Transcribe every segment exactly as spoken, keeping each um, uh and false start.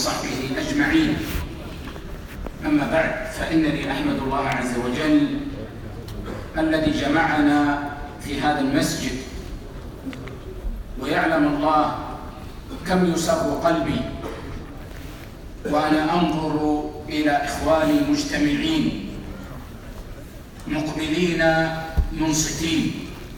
وصحبه أجمعين. أما بعد، فإنني أحمد الله عز وجل الذي جمعنا في هذا المسجد، ويعلم الله كم يسر قلبي وأنا أنظر إلى إخواني مجتمعين مقبلين منصتين،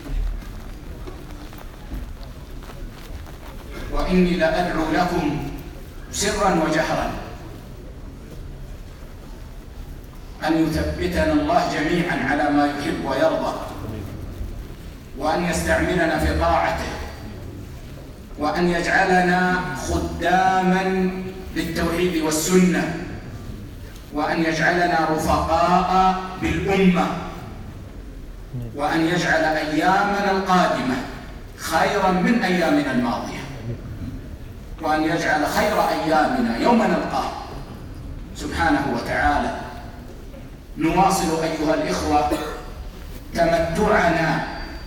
وإني لأدعو لكم سرا وجهرا أن يثبتنا الله جميعا على ما يحب ويرضى، وأن يستعملنا في طاعته، وأن يجعلنا خداما للتوحيد والسنة، وأن يجعلنا رفقاء بالأمة، وأن يجعل أيامنا القادمة خيرا من أيامنا الماضية، وأن يجعل خير أيامنا يوم نلقاه سبحانه وتعالى. نواصل أيها الإخوة تمتعنا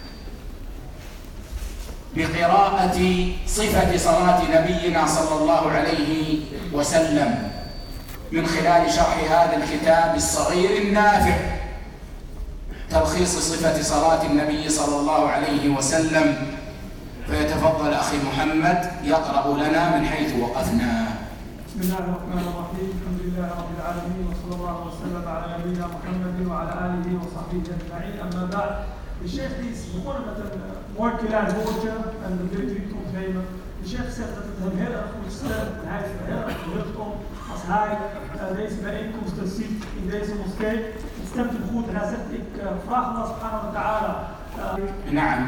بقراءة صفة صلاة نبينا صلى الله عليه وسلم من خلال شرح هذا الكتاب الصغير النافع، تلخيص صفة صلاة النبي صلى الله عليه وسلم. فيتفضل أخي محمد يقرأ لنا من حيث وقفنا. بسم الله الرحمن الرحيم. الحمد لله رب العالمين، وصلى الله وسلم على نبينا محمد وعلى آله وصحبه أجمعين. أما بعد, de Sheikh die is begonnen met een uh, mooi klein woordje en dat wil ik u ontnemen. De Sheikh zegt dat het hem heel erg goed stemt en hij is er heel erg verheugd om als hij uh, deze bijeenkomsten ziet in deze moskee. Het stemt hem goed en hij zegt: ik uh, vraag Allah subhanahu wa ta'ala. نعم،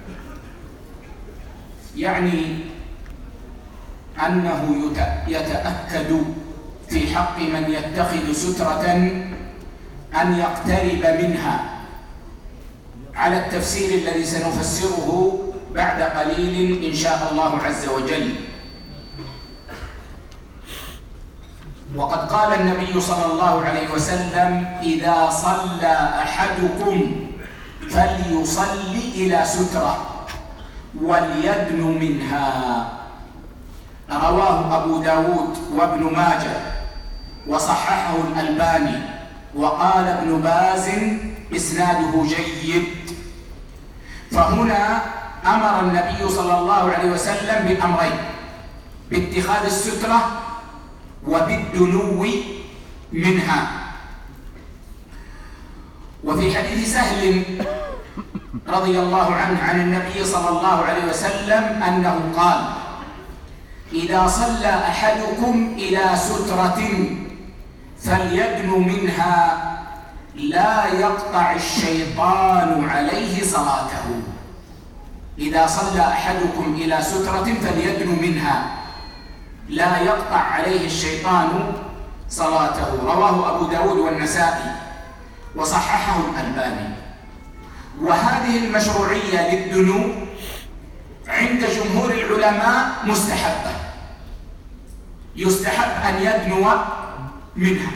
يعني أنه يتأكد في حق من يتخذ سترة أن يقترب منها على التفسير الذي سنفسره بعد قليل إن شاء الله عز وجل. وقد قال النبي صلى الله عليه وسلم: إذا صلى أحدكم فليصل إلى سترة وليدن منها. رواه أبو داود وابن ماجه وصححه الألباني، وقال ابن باز إسناده جيد. فهنا أمر النبي صلى الله عليه وسلم بأمرين: باتخاذ السترة وبالدنو منها. وفي حديث سهل رضي الله عنه عن النبي صلى الله عليه وسلم أنه قال: إذا صلى أحدكم إلى سترة فليدن منها لا يقطع الشيطان عليه صلاته. إذا صلى أحدكم إلى سترة فليدن منها لا يقطع عليه الشيطان صلاته. رواه أبو داود والنسائي وصححه الألباني. وهذه المشروعية للدنو عند جمهور العلماء مستحبة، يستحب أن يدنو منها،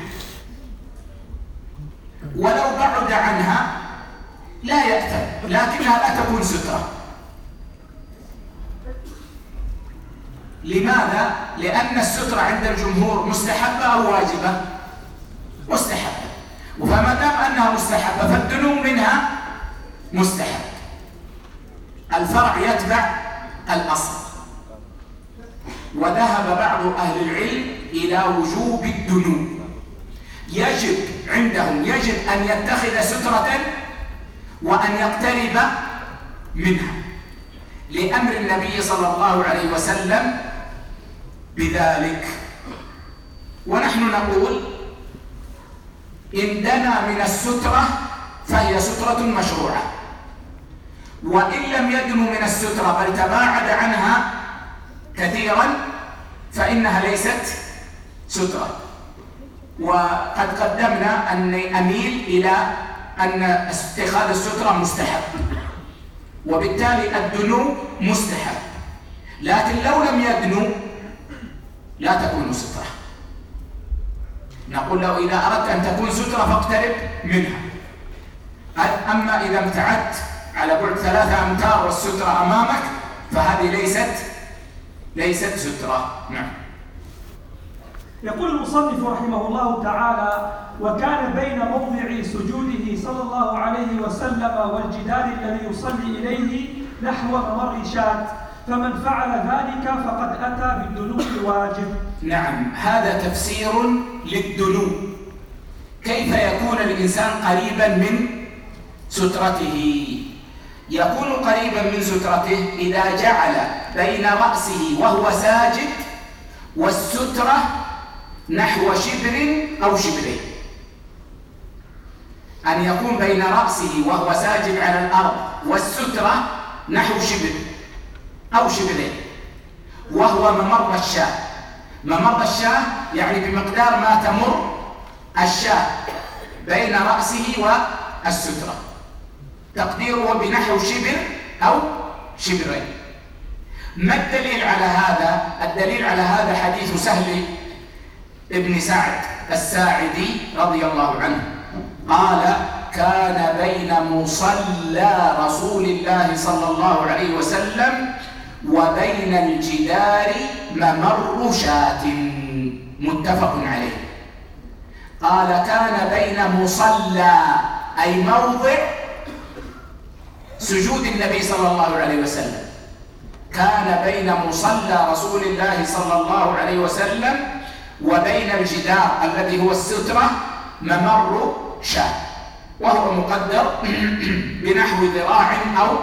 ولو بعد عنها لا يأثم، لكنها لا تكون سترة. لماذا؟ لأن السترة عند الجمهور مستحبة أو واجبة؟ مستحبة. فما دام أنها مستحبة فالدنو منها مستحب. الفرع يتبع الأصل. وذهب بعض أهل العلم إلى وجوب الدنو. يجب عندهم يجب أن يتخذ سترة وأن يقترب منها، لأمر النبي صلى الله عليه وسلم بذلك. ونحن نقول: إن دنا من السترة فهي سترة مشروعة، وإن لم يدن من السترة بل تباعد عنها كثيرا فإنها ليست سترة. وقد قدمنا أن أميل إلى أن اتخاذ السترة مستحب، وبالتالي الدنو مستحب، لكن لو لم يدنو لا تكون سترة. نقول له: إذا أردت أن تكون سترة فاقترب منها. أما إذا ابتعدت على بعد ثلاثة أمتار والسترة أمامك فهذه ليست ليست سترة. نعم. يقول المصنف رحمه الله تعالى: وكان بين موضع سجوده صلى الله عليه وسلم والجدار الذي يصلي إليه نحو ممر شاة، فمن فعل ذلك فقد أتى بالدنو الواجب. نعم، هذا تفسير للدنو. كيف يكون الإنسان قريبا من سترته؟ يكون قريبا من سترته إذا جعل بين رأسه وهو ساجد والسترة نحو شبر أو شبرين. أن يكون بين رأسه وهو ساجد على الأرض والسترة نحو شبر أو شبرين، وهو ممر الشاة. ممر الشاة يعني بمقدار ما تمر الشاة بين رأسه والسترة، تقديره بنحو شبر أو شبرين. ما الدليل على هذا؟ الدليل على هذا حديث سهل ابن سعد الساعدي رضي الله عنه قال: كان بين مصلى رسول الله صلى الله عليه وسلم وبين الجدار ممر شاة، متفق عليه. قال: كان بين مصلى أي موضع سجود النبي صلى الله عليه وسلم، كان بين مصلى رسول الله صلى الله عليه وسلم وبين الجدار الذي هو السترة ممر شاة، وهو مقدر بنحو ذراع أو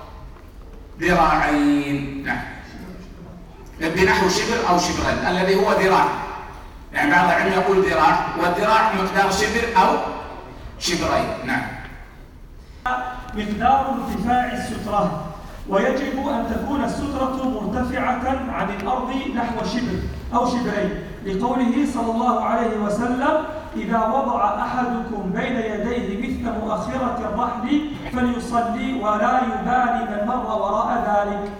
ذراعين، نعم، بنحو شبر أو شبرين، الذي هو ذراع. يعني بعض العلم يقول ذراع، والذراع مقدار شبر أو شبرين، نعم. مقدار ارتفاع السترة، ويجب أن تكون السترة مرتفعة عن الأرض نحو شبر أو شبرين، لقوله صلى الله عليه وسلم: إذا وضع أحدكم بين يديه مثل مؤخرة الرحل فليصلي ولا يبالي من مر وراء ذلك.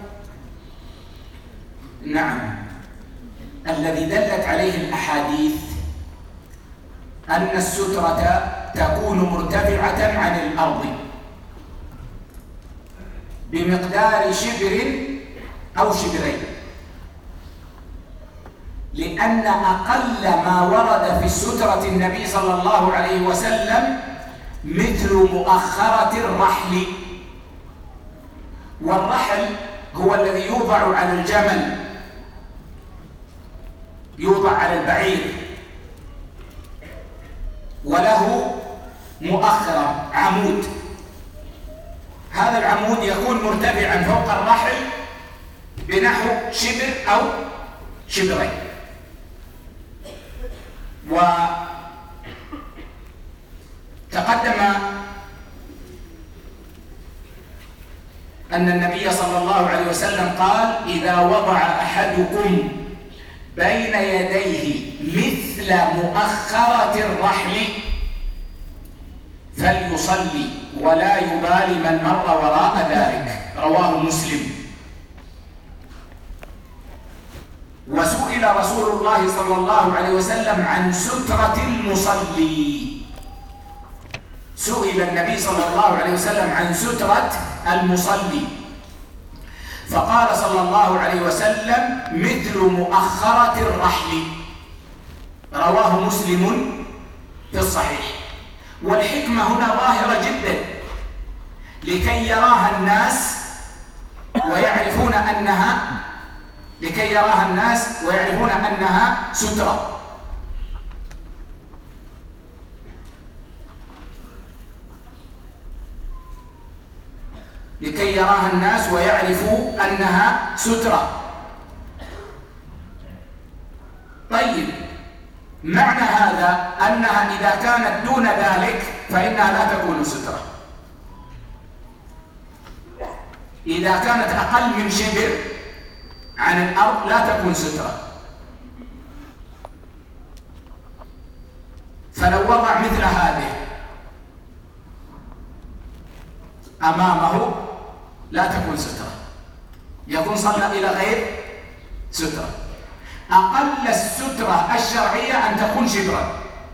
نعم، الذي دلت عليه الأحاديث أن السترة تكون مرتفعة عن الأرض بمقدار شبر أو شبرين، لأن أقل ما ورد في السترة النبي صلى الله عليه وسلم مثل مؤخرة الرحل، والرحل هو الذي يوضع على الجمل، يوضع على البعير، وله مؤخرة عمود. هذا العمود يكون مرتفعا فوق الرحل بنحو شبر أو شبرين. وتقدم أن النبي صلى الله عليه وسلم قال: إذا وضع أحدكم بين يديه مثل مؤخرة الرحل فليصلي ولا يبالي من مر وراء ذلك، رواه مسلم. وسئل رسول الله صلى الله عليه وسلم عن سترة المصلي، سئل النبي صلى الله عليه وسلم عن سترة المصلي فقال صلى الله عليه وسلم: مثل مؤخرة الرحل، رواه مسلم في الصحيح. والحكمة هنا ظاهرة جدا لكي يراها الناس ويعرفون أنها لكي يراها الناس ويعرفون أنها سترة. لكي يراها الناس ويعرفوا أنها سترة. طيب، معنى هذا أنها إذا كانت دون ذلك فإنها لا تكون سترة. إذا كانت أقل من شبر عن الأرض لا تكون سترة. فلو وضع مثل هذه أمامه لا تكون سترة، يكون صلى إلى غير سترة. أقل السترة الشرعية أن تكون شبرا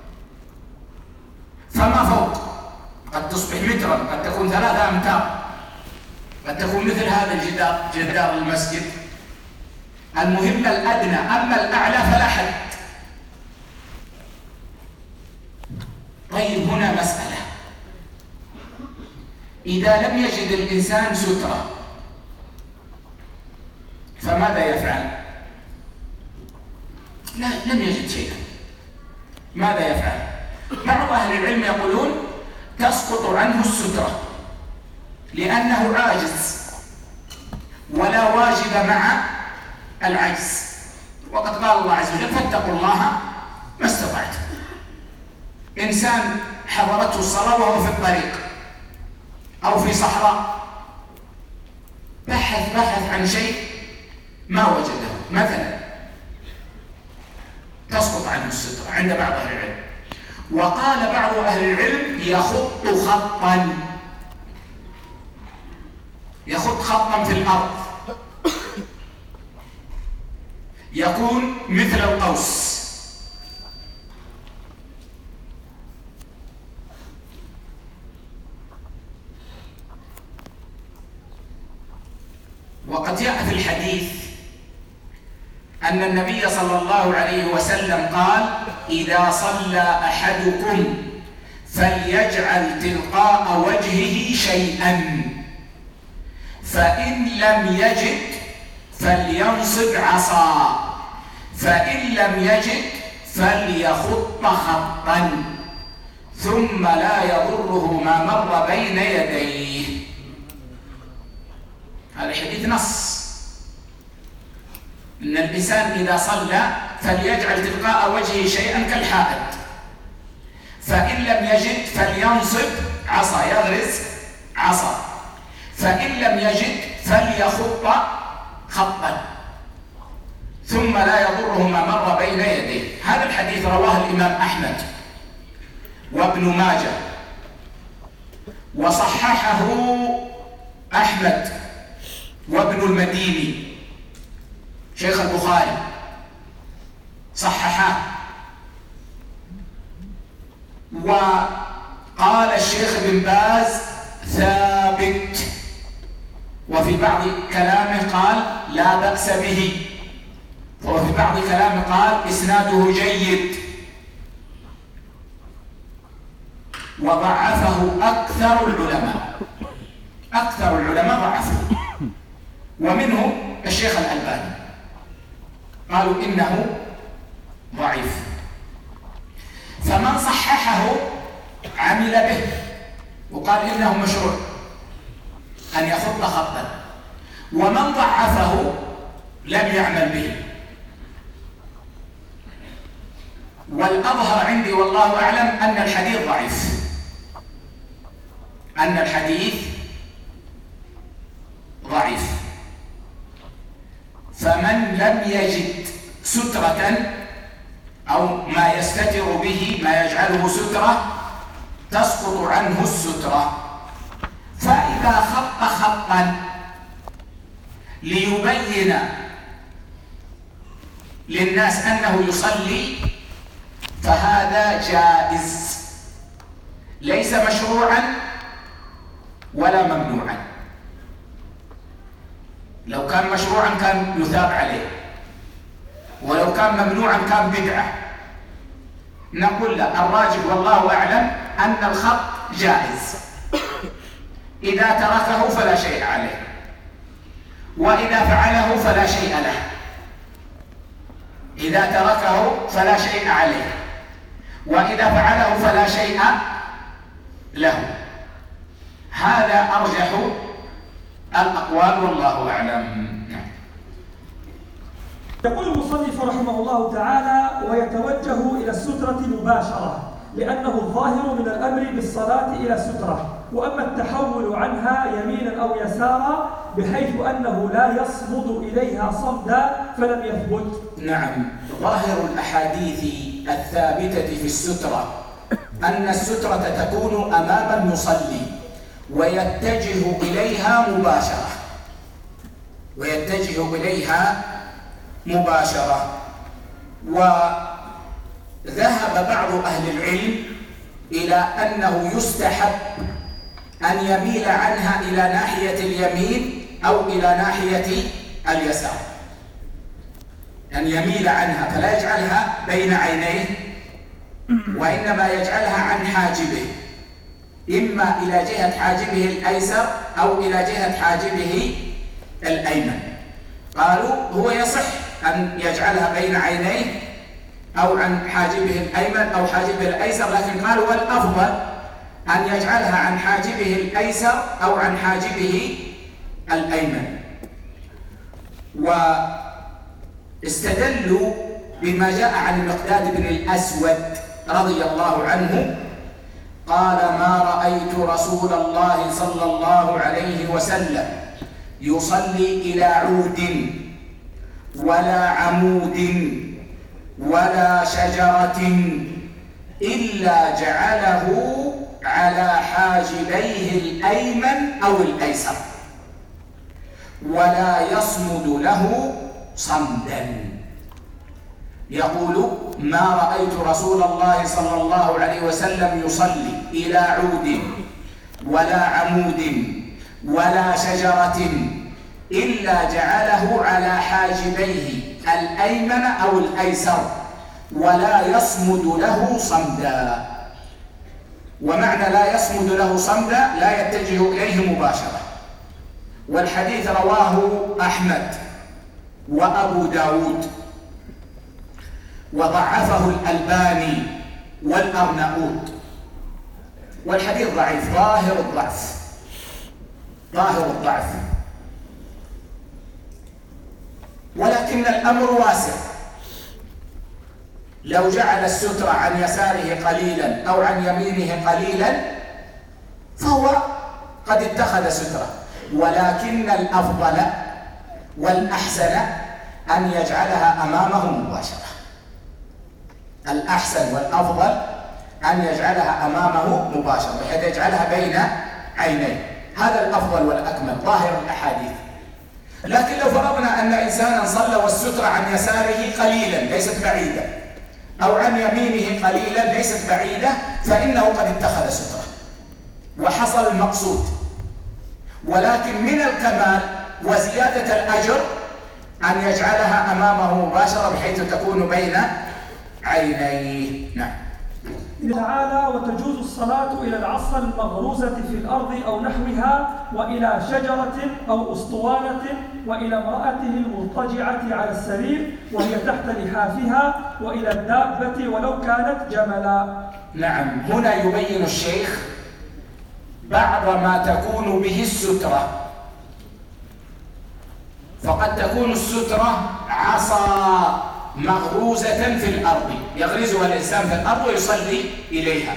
فما فوق، قد تصبح مترا، قد تكون ثلاثة أمتار، قد تكون مثل هذا الجدار، جدار المسجد. المهم الأدنى، أما الأعلى فلا حد. طيب هنا مسألة، إذا لم يجد الإنسان سترة فماذا يفعل؟ لا، لم يجد شيئا، ماذا يفعل؟ بعض أهل العلم يقولون تسقط عنه السترة لأنه عاجز ولا واجب مع العجز، وقد قال الله عز وجل فاتقوا الله ما استطعتم. إنسان حضرته الصلاة وهو في الطريق أو في صحراء، بحث بحث عن شيء ما وجده مثلا، تسقط عنه السترة عند بعض أهل العلم. وقال بعض أهل العلم يخط خطا، يخط خطا في الأرض يكون مثل القوس، وقد جاء في الحديث أن النبي صلى الله عليه وسلم قال إذا صلى أحدكم فليجعل تلقاء وجهه شيئا، فإن لم يجد فلينصب عصا، فإن لم يجد فليخط خطا، ثم لا يضره ما مر بين يديه. هذا حديث نص إن الإنسان إذا صلى فليجعل تلقاء وجهه شيئا كالحائط، فإن لم يجد فلينصب عصا، يغرز عصا، فإن لم يجد فليخط خطا، ثم لا يضره ما مر بين يديه. هذا الحديث رواه الإمام أحمد وابن ماجه، وصححه أحمد وابن المديني شيخ البخاري، صححاه. وقال الشيخ بن باز ثابت، وفي بعض كلامه قال لا بأس به، وفي بعض كلامه قال إسناده جيد، وضعفه أكثر العلماء، أكثر العلماء ضعفه، ومنهم الشيخ الألباني قالوا إنه ضعيف. فمن صححه عمل به وقال إنه مشروع أن يخط خطا، ومن ضعفه لم يعمل به. والأظهر عندي والله أعلم أن الحديث ضعيف، أن الحديث ضعيف. فمن لم يجد سترة أو ما يستتر به، ما يجعله سترة، تسقط عنه السترة. فإذا خط خطا ليبين للناس أنه يصلي فهذا جائز، ليس مشروعا ولا ممنوعا. لو كان مشروعا كان يثاب عليه، ولو كان ممنوعا كان بدعة. نقول لا، الراجح والله أعلم أن الخط جائز، إذا تركه فلا شيء عليه، وإذا فعله فلا شيء له. إذا تركه فلا شيء عليه، وإذا فعله فلا شيء له. هذا أرجح الأقوال والله أعلم. يقول المصنف رحمه الله تعالى: ويتوجه إلى السترة مباشرة، لأنه الظاهر من الأمر بالصلاة إلى السترة، وأما التحول عنها يمينا أو يسارا بحيث أنه لا يصمد إليها صمدا فلم يثبت. نعم، ظاهر الأحاديث الثابتة في السترة أن السترة تكون أمام المصلي ويتجه إليها مباشرة، ويتجه إليها مباشرة. وذهب بعض أهل العلم إلى أنه يستحب أن يميل عنها إلى ناحية اليمين أو إلى ناحية اليسار، أن يميل عنها فلا يجعلها بين عينيه وإنما يجعلها عن حاجبه، إما إلى جهة حاجبه الأيسر أو إلى جهة حاجبه الأيمن. قالوا هو يصح أن يجعلها بين عينيه أو عن حاجبه الأيمن أو حاجبه الأيسر، لكن قالوا والأفضل أن يجعلها عن حاجبه الأيسر أو عن حاجبه الأيمن. واستدلوا بما جاء عن المقداد بن الأسود رضي الله عنه قال: ما رأيت رسول الله صلى الله عليه وسلم يصلي إلى عود ولا عمود ولا شجرة إلا جعله على حاجبيه الأيمن أو الأيسر ولا يصمد له صمدا. يقول: ما رأيت رسول الله صلى الله عليه وسلم يصلي إلى عود ولا عمود ولا شجرة إلا جعله على حاجبيه الأيمن أو الأيسر ولا يصمد له صمدا. ومعنى لا يصمد له صمدا لا يتجه إليه مباشرة. والحديث رواه أحمد وأبو داود وضعفه الألباني والأرناؤوط، والحديث ضعيف ظاهر الضعف ظاهر الضعف ولكن الأمر واسع. لو جعل الستر عن يساره قليلا أو عن يمينه قليلا فهو قد اتخذ سترة، ولكن الأفضل والأحسن أن يجعلها أمامه مباشرة. الأحسن والأفضل أن يجعلها أمامه مباشرة بحيث يجعلها بين عينيه، هذا الأفضل والأكمل ظاهر الأحاديث. لكن لو فرضنا أن إنسانا صلى والسترة عن يساره قليلا ليست بعيدة أو عن يمينه قليلا ليست بعيدة فإنه قد اتخذ سترة وحصل المقصود. ولكن من الكمال وزيادة الأجر أن يجعلها أمامه مباشرة بحيث تكون بين عينيه. نعم. تعالى: وتجوز الصلاة إلى العصا المغروزة في الأرض أو نحوها، وإلى شجرة أو أسطوانة، وإلى امرأته المضطجعة على السرير وهي تحت لحافها، وإلى الدابة ولو كانت جملا. نعم. هنا يبين الشيخ بعض ما تكون به السترة. فقد تكون السترة عصا مغروزة في الأرض يغرزها الإنسان في الأرض ويصلي إليها.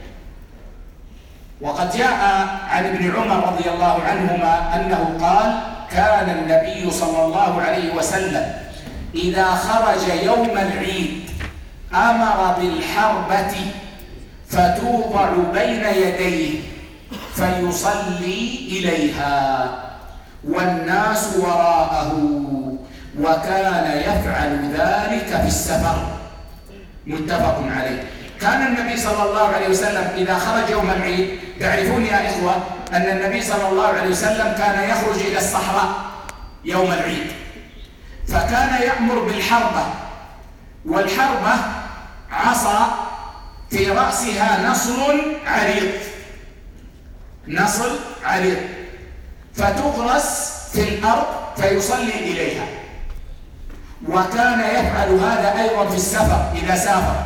وقد جاء عن ابن عمر رضي الله عنهما أنه قال: كان النبي صلى الله عليه وسلم إذا خرج يوم العيد أمر بالحربة فتوضع بين يديه فيصلي إليها والناس وراءه، وكان يفعل ذلك في السفر. متفق عليه. كان النبي صلى الله عليه وسلم إذا خرج يوم العيد، تعرفون يا إخوة أن النبي صلى الله عليه وسلم كان يخرج إلى الصحراء يوم العيد، فكان يأمر بالحربة، والحربة عصا في رأسها نصل عريض نصل عريض فتغرس في الأرض فيصلي إليها. وكان يفعل هذا أيضا في السفر إذا سافر.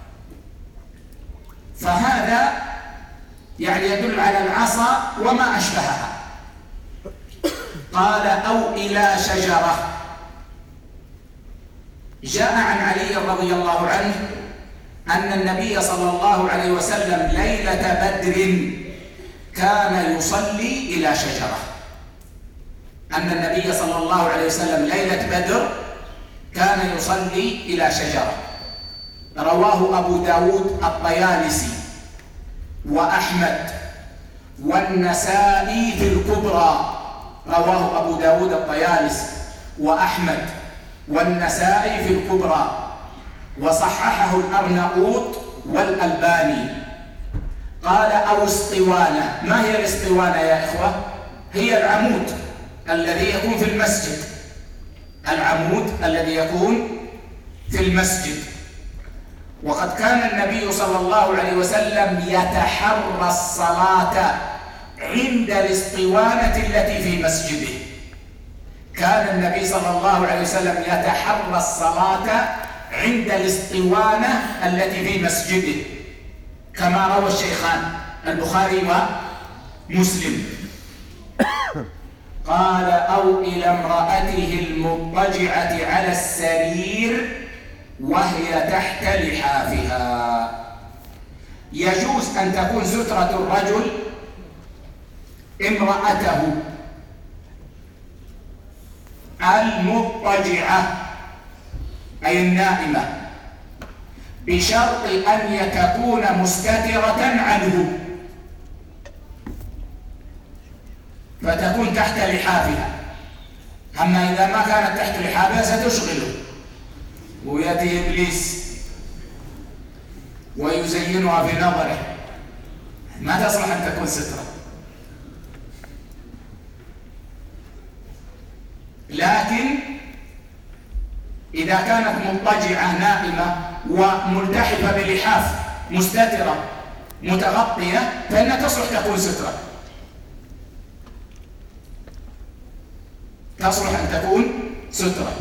فهذا يعني يدل على العصا وما أشبهها. قال: أو إلى شجرة. جاء عن علي رضي الله عنه أن النبي صلى الله عليه وسلم ليلة بدر كان يصلي إلى شجرة. أن النبي صلى الله عليه وسلم ليلة بدر كان يصلي إلى شجرة. رواه أبو داود الطيالسي وأحمد والنسائي في الكبرى. رواه أبو داود الطيالسي وأحمد والنسائي في الكبرى، وصححه الأرناؤوط والألباني. قال: أو اسطوانة. ما هي الاسطوانة يا إخوة؟ هي العمود الذي يكون في المسجد العمود الذي يكون في المسجد وقد كان النبي صلى الله عليه وسلم يتحرى الصلاة عند الاسطوانة التي في مسجده. كان النبي صلى الله عليه وسلم يتحرى الصلاة عند الاسطوانة التي في مسجده، كما روى الشيخان البخاري ومسلم. قال: أو إلى امرأته المضطجعة على السرير وهي تحت لحافها. يجوز أن تكون سترة الرجل امرأته المضطجعة أي النائمة، بشرط أن تكون مستترة عنه، فتكون تحت لحافها. أما إذا ما كانت تحت لحافها ستشغله، ويأتي إبليس ويزينها في نظره، ما تصلح أن تكون سترة. لكن إذا كانت مضطجعة نائمة وملتحفة بلحاف مستترة متغطية فإنها تصلح تكون سترة، تصلح أن تكون سترة.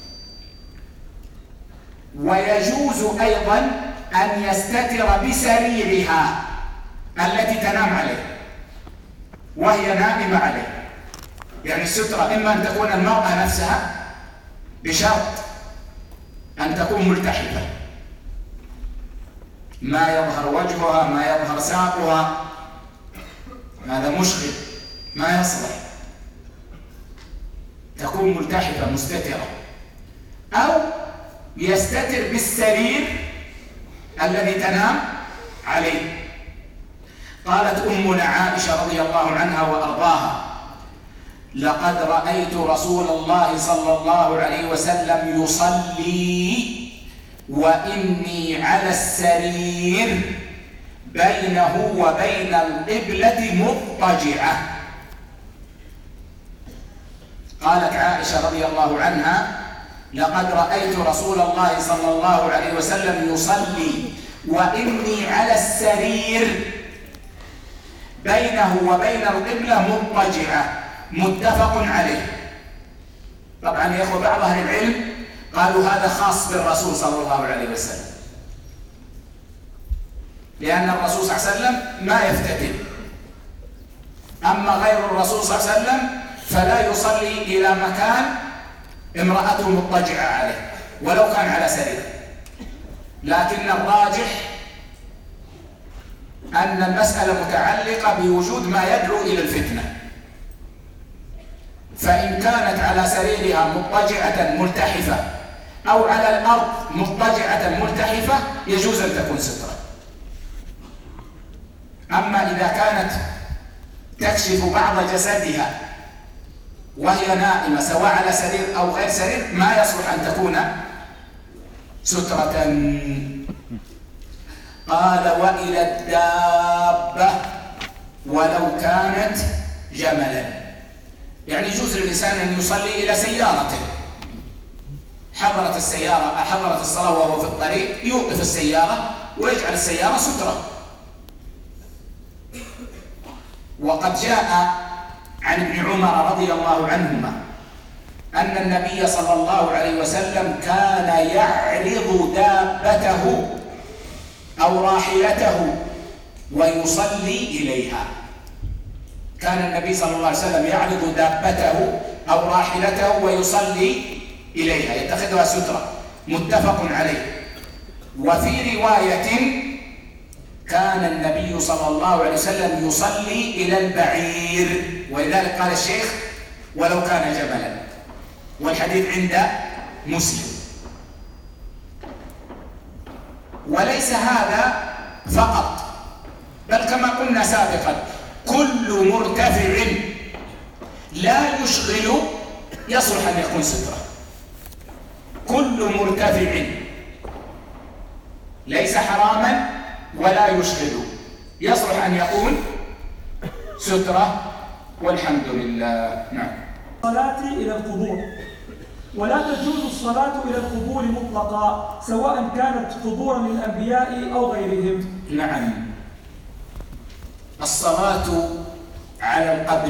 ويجوز أيضا أن يستتر بسريرها التي تنام عليه وهي نائمة عليه. يعني السترة إما أن تكون المرأة نفسها بشرط أن تكون ملتحفة، ما يظهر وجهها، ما يظهر ساقها، هذا مشغل ما يصلح، تكون ملتحفة مستترة. أو يستتر بالسرير الذي تنام عليه. قالت أمنا عائشة رضي الله عنها وأرضاها: لقد رأيت رسول الله صلى الله عليه وسلم يصلي وإني على السرير بينه وبين القبلة مضطجعة. قالت عائشة رضي الله عنها: لقد رأيت رسول الله صلى الله عليه وسلم يصلي وإني على السرير بينه وبين القبلة مضطجعة. متفق عليه. طبعا يا اخوه بعض اهل العلم قالوا هذا خاص بالرسول صلى الله عليه وسلم، لأن الرسول صلى الله عليه وسلم ما يفتتن، أما غير الرسول صلى الله عليه وسلم فلا يصلي إلى مكان امرأته مضطجعة عليه ولو كان على سرير. لكن الراجح أن المسألة متعلقة بوجود ما يدعو إلى الفتنة، فإن كانت على سريرها مضطجعة ملتحفة أو على الأرض مضطجعة ملتحفة يجوز أن تكون سترة. أما إذا كانت تكشف بعض جسدها وهي نائمة سواء على سرير أو غير سرير ما يصلح أن تكون سترة. قال: وإلى الدابة ولو كانت جملا. يعني يجوز للإنسان أن يصلي إلى سيارته، حضرت السيارة حضرت الصلاة وهو في الطريق يوقف السيارة ويجعل السيارة سترة. وقد جاء عن ابن عمر رضي الله عنهما أن النبي صلى الله عليه وسلم كان يعرض دابته أو راحلته ويصلي إليها. كان النبي صلى الله عليه وسلم يعرض دابته أو راحلته ويصلي إليها، يتخذها سترة. متفق عليه. وفي رواية: كان النبي صلى الله عليه وسلم يصلي إلى البعير، ولذلك قال الشيخ: ولو كان جملا، والحديث عند مسلم. وليس هذا فقط، بل كما قلنا سابقا كل مرتفع لا يشغل يصلح أن يكون سترة. كل مرتفع ليس حراما ولا يشغل يصلح أن يكون سترة، والحمد لله. نعم. الصلاة إلى القبور، ولا تجوز الصلاة إلى القبور مطلقا سواء كانت قبورا للأنبياء أو غيرهم. نعم، الصلاة على القبر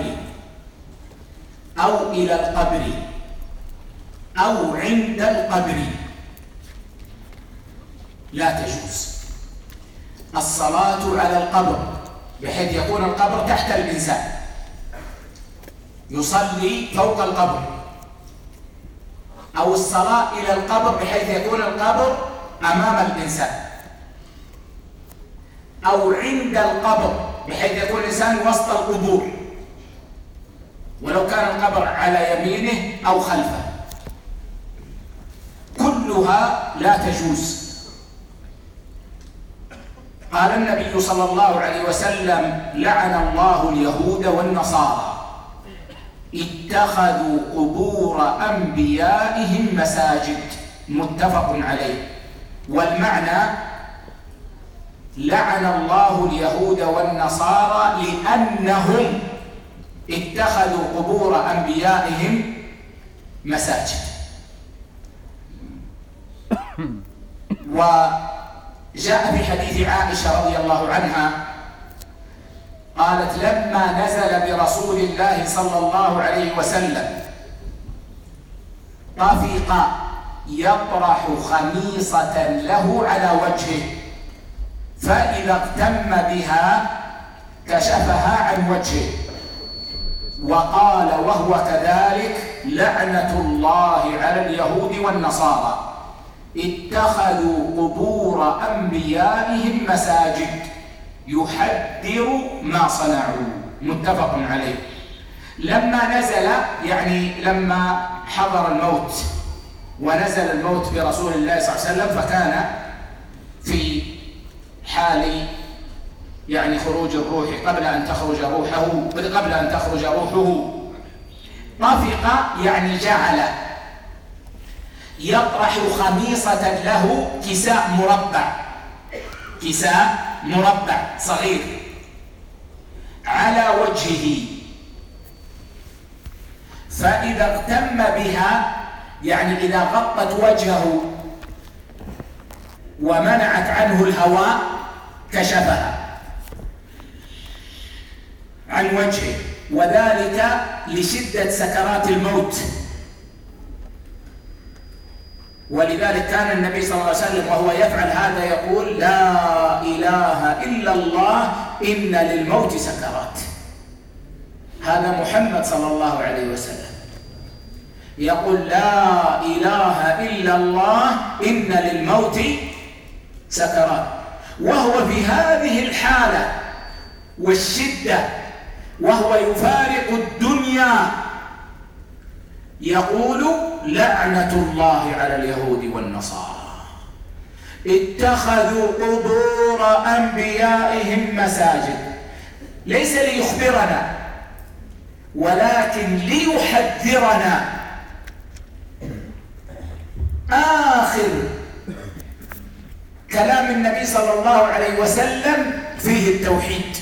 أو إلى القبر أو عند القبر لا تجوز. الصلاة على القبر بحيث يكون القبر تحت الإنسان، يصلي فوق القبر، أو الصلاة إلى القبر بحيث يكون القبر أمام الإنسان، أو عند القبر بحيث يكون الإنسان وسط القبور ولو كان القبر على يمينه أو خلفه، كلها لا تجوز. قال النبي صلى الله عليه وسلم: لعن الله اليهود والنصارى اتخذوا قبور أنبيائهم مساجد. متفق عليه. والمعنى: لعن الله اليهود والنصارى لأنهم اتخذوا قبور أنبيائهم مساجد. وجاء في حديث عائشة رضي الله عنها قالت: لما نزل برسول الله صلى الله عليه وسلم طفق يطرح خميصة له على وجهه، فإذا اغتم بها كشفها عن وجهه، وقال وهو كذلك: لعنة الله على اليهود والنصارى اتخذوا قبور أنبيائهم مساجد يحذر ما صنعوا. متفق عليه. لما نزل يعني لما حضر الموت ونزل الموت برسول الله صلى الله عليه وسلم، فكان في حال يعني خروج الروح قبل أن تخرج روحه قبل أن تخرج روحه طفق يعني جعل يطرح خميصة له، كساء مربع كساء مربع صغير على وجهه، فإذا اغتم بها يعني إذا غطت وجهه ومنعت عنه الهواء كشفها عن وجهه، وذلك لشدة سكرات الموت. ولذلك كان النبي صلى الله عليه وسلم وهو يفعل هذا يقول: لا إله إلا الله إن للموت سكرات. هذا محمد صلى الله عليه وسلم يقول: لا إله إلا الله إن للموت سكرات، وهو في هذه الحالة والشدة وهو يفارق الدنيا يقول: لعنة الله على اليهود والنصارى اتخذوا قبور أنبيائهم مساجد. ليس ليخبرنا ولكن ليحذرنا. آخر كلام النبي صلى الله عليه وسلم فيه التوحيد.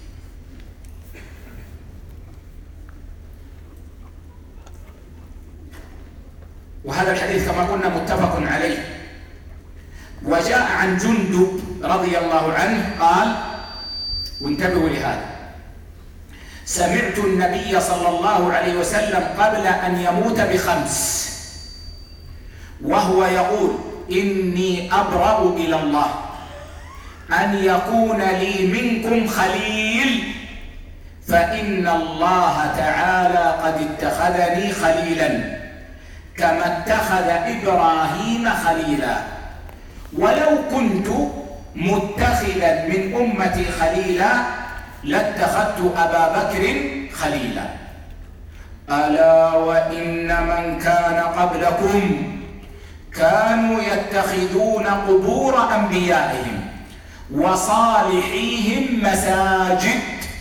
وهذا الحديث كما قلنا متفق عليه. وجاء عن جندب رضي الله عنه قال، وانتبهوا لهذا: سمعت النبي صلى الله عليه وسلم قبل أن يموت بخمس وهو يقول: إني أبرأ إلى الله أن يكون لي منكم خليل، فإن الله تعالى قد اتخذني خليلا كما اتخذ إبراهيم خليلا، ولو كنت متخذا من أمتي خليلا لاتخذت أبا بكر خليلا. ألا وإن من كان قبلكم كانوا يتخذون قبور أنبيائهم وصالحيهم مساجد،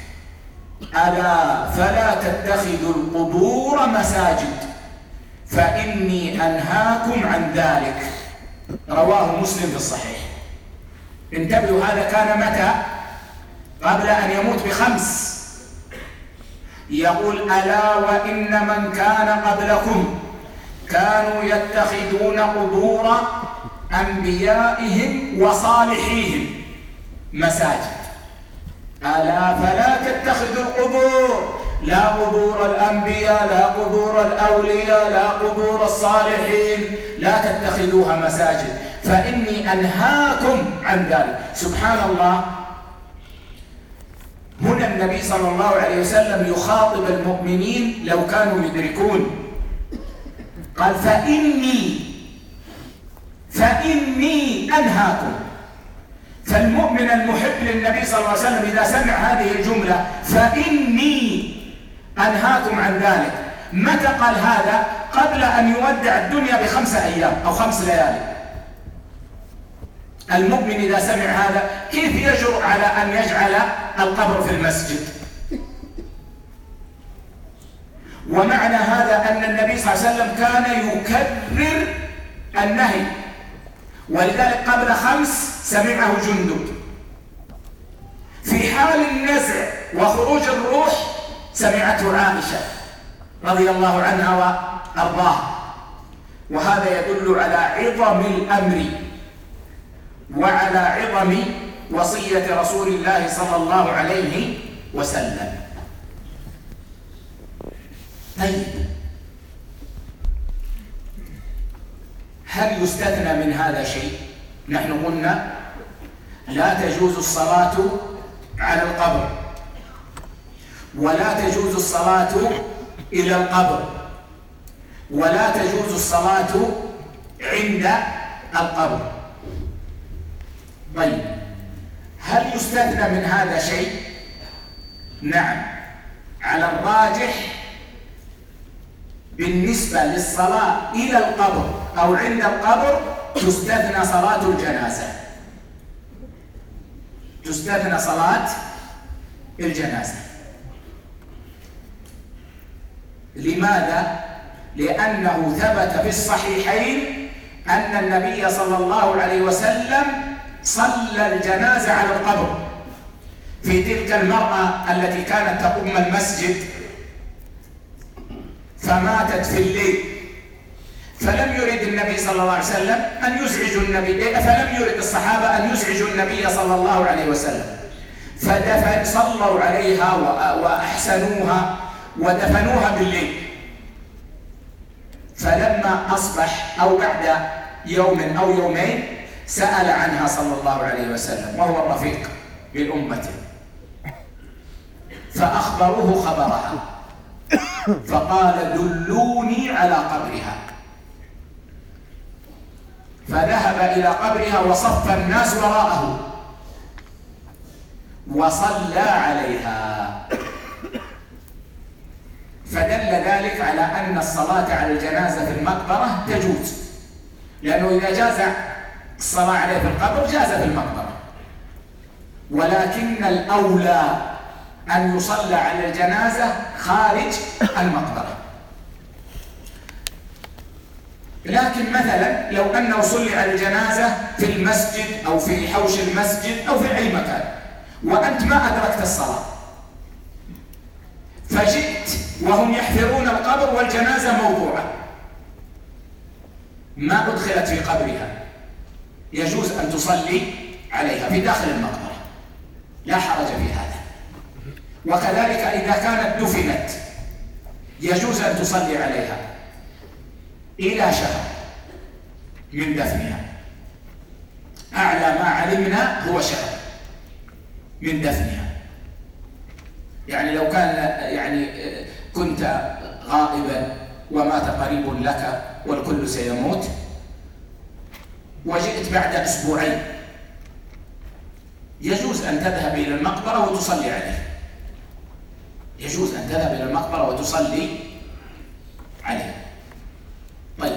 ألا فلا تتخذوا القبور مساجد فإني أنهاكم عن ذلك. رواه مسلم في الصحيح. انتبهوا، هذا كان متى؟ قبل أن يموت بخمس. يقول: ألا وإن من كان قبلكم كانوا يتخذون قبور أنبيائهم وصالحيهم مساجد. ألا فلا تتخذوا القبور، لا قبور الأنبياء، لا قبور الأولياء، لا قبور الصالحين، لا تتخذوها مساجد، فإني أنهاكم عن ذلك. سبحان الله، هنا النبي صلى الله عليه وسلم يخاطب المؤمنين لو كانوا يدركون، قال فإني فإني أنهاكم. فالمؤمن المحب للنبي صلى الله عليه وسلم إذا سمع هذه الجملة فإني أنهاكم عن ذلك، متى قال هذا؟ قبل أن يودع الدنيا بخمسة أيام أو خمس ليالي. المؤمن إذا سمع هذا كيف يجرؤ على أن يجعل القبر في المسجد؟ ومعنى هذا أن النبي صلى الله عليه وسلم كان يكرر النهي، ولذلك قبل خمس سمعه جندب، في حال النزع وخروج الروح سمعته عائشة رضي الله عنها وأرضاها. وهذا يدل على عظم الأمر وعلى عظم وصية رسول الله صلى الله عليه وسلم. طيب، هل يستثنى من هذا شيء؟ نحن قلنا لا تجوز الصلاة على القبر، ولا تجوز الصلاة إلى القبر، ولا تجوز الصلاة عند القبر. طيب، هل يستثنى من هذا شيء؟ نعم، على الراجح بالنسبة للصلاة إلى القبر أو عند القبر تستثنى صلاة الجنازة، تستثنى صلاة الجنازة. لماذا؟ لأنه ثبت في الصحيحين أن النبي صلى الله عليه وسلم صلى الجنازة على القبر في تلك المرأة التي كانت تقوم المسجد فماتت في الليل، فلم يرد النبي صلى الله عليه وسلم أن يزعجوا النبي، فلم يرد الصحابة أن يزعجوا النبي صلى الله عليه وسلم، فدفن صلوا عليها وأحسنوها ودفنوها بالليل. فلما أصبح أو بعد يوم أو يومين سأل عنها صلى الله عليه وسلم وهو الرفيق بالأمة، فأخبروه خبرها فقال دلوني على قبرها، فذهب إلى قبرها وصف الناس وراءه وصلى عليها. فدل ذلك على أن الصلاة على الجنازة في المقبرة تجوز، لأنه إذا جاز الصلاة عليه في القبر جاز في المقبرة، ولكن الأولى أن يصلى على الجنازة خارج المقبرة. لكن مثلا لو أنه صلي على الجنازة في المسجد أو في حوش المسجد أو في أي مكان وأنت ما أدركت الصلاة، فجئت وهم يحفرون القبر والجنازة موضوعة ما أدخلت في قبرها، يجوز أن تصلي عليها في داخل المقبرة، لا حرج في هذا. وكذلك إذا كانت دفنت يجوز أن تصلي عليها إلى شهر من دفنها، أعلى ما علمنا هو شهر من دفنها. يعني لو كان يعني كنت غائبا ومات قريب لك والكل سيموت وجئت بعد أسبوعين يجوز أن تذهب إلى المقبرة وتصلي عليه، يجوز أن تذهب إلى المقبرة وتصلي عليه. طيب،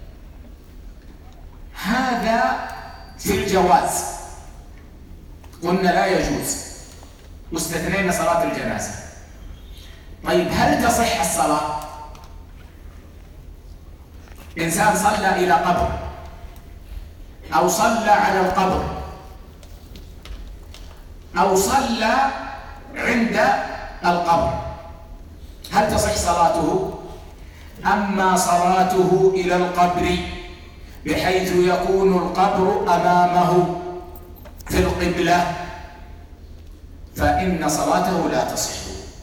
هذا في الجواز قلنا لا يجوز واستثنينا صلاة الجنازة. طيب، هل تصح الصلاة؟ إنسان صلى إلى قبر أو صلى على القبر أو صلى عند القبر، هل تصح صلاته؟ أما صلاته إلى القبر بحيث يكون القبر أمامه في القبلة فإن صلاته لا تصح.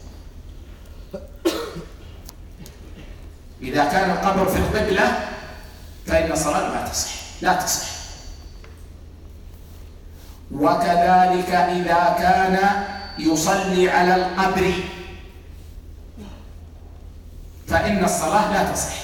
إذا كان القبر في القبلة فإن الصلاة لا تصح لا تصح. وكذلك إذا كان يصلي على القبر فإن الصلاة لا تصح،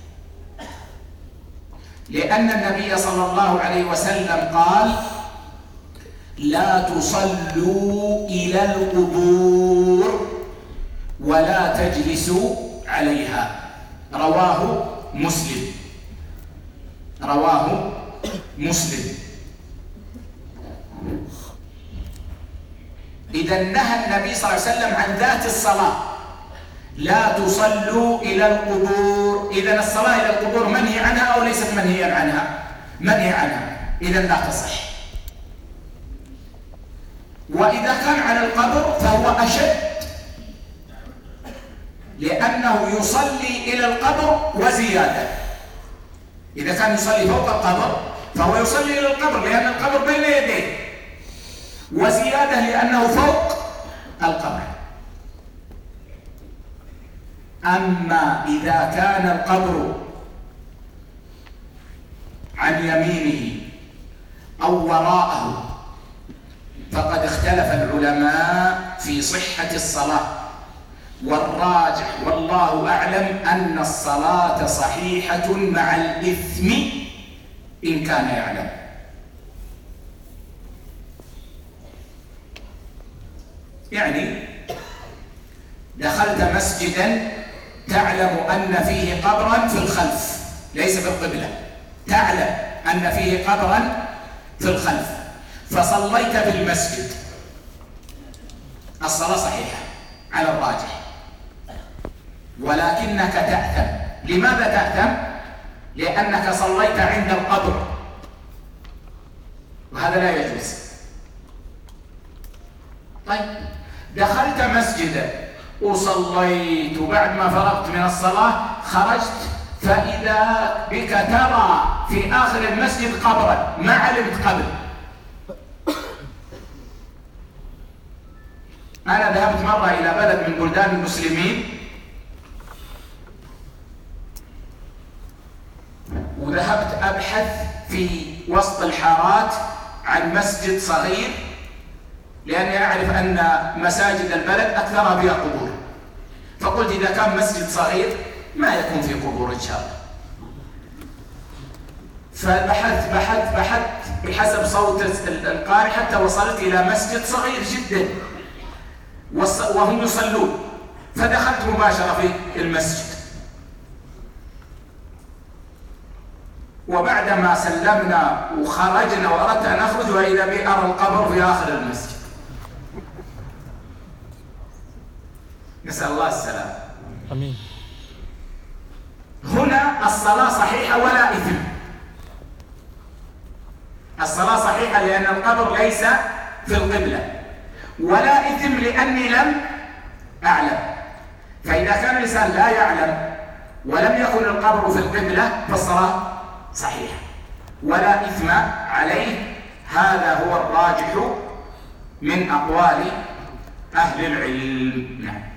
لأن النبي صلى الله عليه وسلم قال: لا تصلوا إلى القبور ولا تجلسوا عليها. رواه مسلم رواه مسلم. إذا نهى النبي صلى الله عليه وسلم عن ذات الصلاة: لا تصلوا إلى القبور. إذا الصلاة إلى القبور منهي عنها أو ليست منهيا عنها؟ منهي عنها، إذا لا تصح. وإذا كان على القبر فهو أشد، لأنه يصلي إلى القبر وزيادة. إذا كان يصلي فوق القبر فهو يصلي إلى القبر لأن القبر بين يديه، وزيادة لأنه فوق القبر. أما إذا كان القبر عن يمينه أو وراءه فقد اختلف العلماء في صحة الصلاة، والراجح والله أعلم أن الصلاة صحيحة مع الإثم إن كان يعلم. يعني دخلت مسجدا تعلم أن فيه قبرا في الخلف ليس في القبلة، تعلم أن فيه قبرا في الخلف فصليت في المسجد، الصلاة صحيحة على الراجح، ولكنك تأثم. لماذا تأثم؟ لأنك صليت عند القبر، وهذا لا يجوز. طيب دخلت مسجدا وصليت، وبعد ما فرغت من الصلاة خرجت فإذا بك ترى في آخر المسجد قبرا ما علمت قبل. أنا ذهبت مرة إلى بلد من بلدان المسلمين وذهبت أبحث في وسط الحارات عن مسجد صغير، لأني أعرف أن مساجد البلد أكثرها فيها قبور، فقلت إذا كان مسجد صغير ما يكون فيه قبور إن شاء الله. فبحثت بحثت بحثت بحسب صوت القارئ حتى وصلت إلى مسجد صغير جدا وهم يصلون، فدخلت مباشرة في المسجد. وبعدما سلمنا وخرجنا وأردت أن أخرج وإذا بي أرى القبر في آخر المسجد. نسأل الله السلام. آمين. هنا الصلاة صحيحة ولا إثم. الصلاة صحيحة لأن القبر ليس في القبلة، ولا إثم لأني لم أعلم. فإذا كان الإنسان لا يعلم ولم يكن القبر في القبلة فالصلاة صحيحة ولا إثم عليه. هذا هو الراجح من أقوال أهل العلم. نعم.